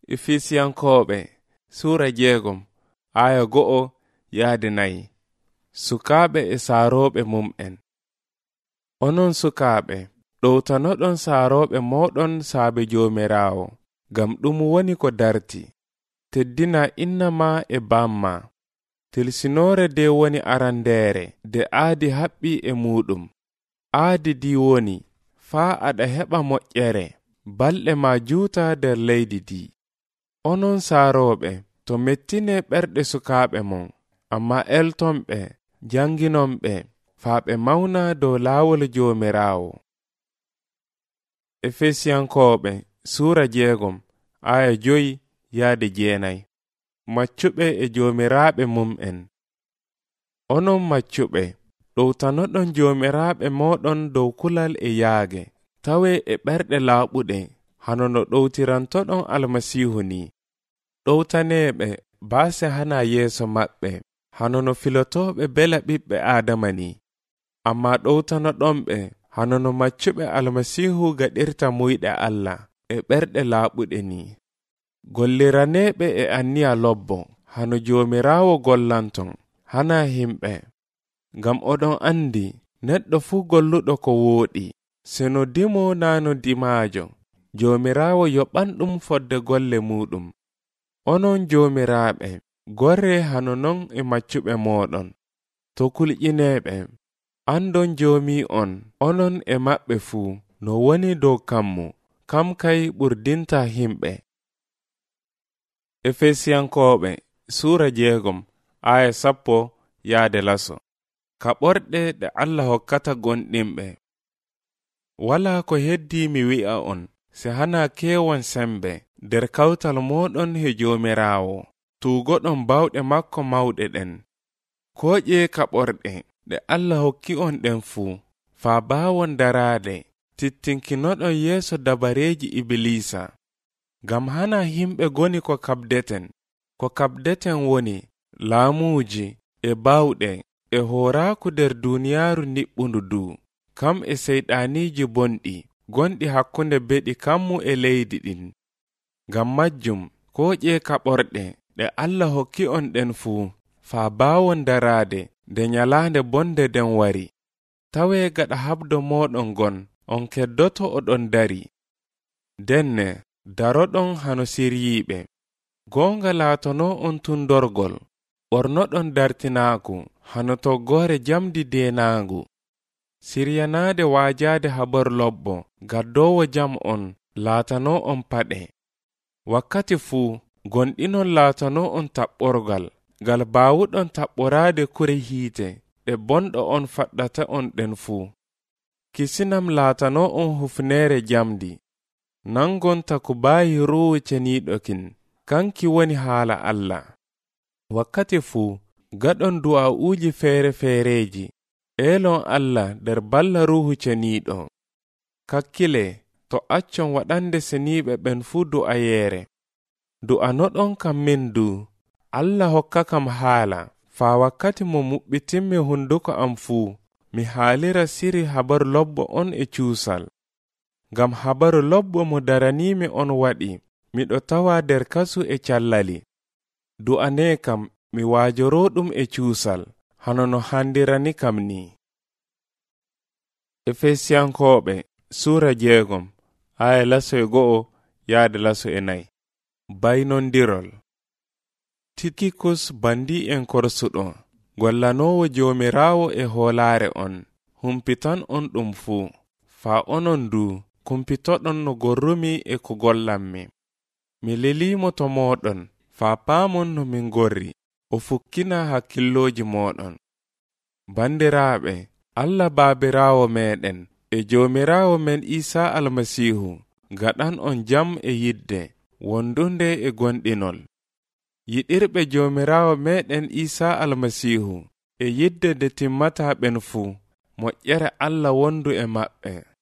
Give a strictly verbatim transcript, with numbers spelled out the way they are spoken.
Efesiyankooɓe Suura jeegom aya go'o yaade nayi. Sukaaɓe e saarooɓe mum'en. Onon sukaaɓe, ɗowtanoɗon saarooɓe mooɗon saabe Joomiraawo, ngam ɗum woni ko darti. Teddina inna ma e bamma. Tilsinoore de woni arandeere de aadi haɓɓi e muɗum. Aadi di woni faa aɗa heɓa moƴƴere, balɗe ma juuta nder leydi di. Onon saarooɓe, to mettine ɓerɗe sukaaɓe mon, amma eltonɓe, janginonɓe, faa ɓe mawna dow laawol Joomiraawo. Efesiyankooɓe Suura jeegom aya joyi yaade jeenayi. Maccuɓe e joomiraaɓe mum'en. Onon maccuɓe, ɗowtanoɗon joomiraaɓe mooɗon dow kulal e yaage, tawee e ɓerɗe laaɓuɗe, hano no ɗowtirantoɗon Almasiihu ni. Ɗowtaneeɓe baase hana yeeso maɓɓe, hano no filotooɓe bela ɓiɓɓe Aadama ni. Amma ɗowtanoɗonɓe hano no maccuɓe Almasiihu gaɗirta muyɗe Allah e ɓerɗe laaɓuɗe ni. Golliraneeɓe e anniya lobbo, hano Joomiraawo gollanton, hana himɓe. Ngam oɗon andi, neɗɗo fuu golluɗo ko wooɗi, seno dimo naano dimaajo, Joomiraawo yoɓanɗum fodde golle muɗum. Onon joomiraaɓe, gorre hano non e maccuɓe mooɗon. To kulƴineeɓe, andon joomi on, onon e maɓɓe fuu, no woni dow kammu, kam kay ɓurdinta himɓe. Efesiyankooɓe Suura jeegom aya sappo yaade laso. Kaɓorɗe ɗe Allah hokkata gonɗinɓe. Walaa ko heddi mi wi'a on, se hana keewon sembe nder kawtal mooɗon he Joomiraawo, tuugoɗon bawɗe makko mawɗe ɗen. Kooƴe kaɓorɗe ɗe Allah hokki on ɗen fuu, faa baawon daraade, tittinkinoɗon yeeso dabareeji Ibilisa. Ngam hana himɓe goni ko kabdeten. Ko kabdeten woni laamuuji e bawɗe e hooraaku nder duuniyaaru niɓɓundu du, kam e seyɗaaniiji bonɗi gonɗi hakkunde beɗi kammu e leydi ɗin. Ngam majjum, kooƴe kaɓorɗe ɗe Allah hokki on ɗen fuu, faa baawon daraade nde nyalaande bonde den wari. Tawee gaɗa habdo mooɗon gon, on keddoto oɗon dari. Denne, daroɗon hano siryiiɓe. Goonga laatono on tundorgol, ɓornoɗon dartinaaku, hano toggoore jamdi deenaangu. Siryanaade waajaade habar lobbo, gaddoowo jam on, laatano on paɗe. Wakkati fuu, gonɗinon laatano on taɓɓorgal, ngal baawuɗon taɓɓoraade kure hiite, ɗe bonɗo on faɗɗata on ɗen fuu. Kisinam laatano on hufneere jamdi. Nangon taku baayi ruuwu ceniiɗokin, kanki woni haala Allah. Wakkati fuu, gaɗon du'a'uuji feere feereji, eelon Allah nder balla ruuhu ceniiɗo. Kakkile, to accon waɗande seniiɓe ɓen fuu du'ayeere. Du'anoɗon kam min du, Allah hokka kam haala, faa wakkati mo muɓɓitinmi hunduko am fuu, mi haalira siri habaru lobbo on e cuusal. Ngam habaru lobbo mo daraniimi on waɗi, miɗo tawa nder kasu e callali. Du'ane kam mi waajoro ɗum e cuusal, hano no handirani kam ni. Efesiyankooɓe Suura jeegom aya laso e go'o yaade laso e nayi. Baynondirol. Tikikus bandi en korsuɗo, gollanoowo Joomiraawo e hoolaare on, humpitan on ɗum fuu, faa onon du kumpitoɗon no gorrumi e ko gollanmi. Mi leliimo to mooɗon, faa paamon no min gorri, o fukkina hakkillooji mooɗon. Bandiraaɓe, Allah Baabiraawo meɗen e Joomiraawo men Iisaa Almasiihu gaɗan on jam e yidde, wondunde e gonɗinol. Yiɗirɓe Joomiraawo meɗen Iisaa Almasiihu e yidde nde timmata ɓen fuu, moƴƴere Allah wondu e maɓɓe.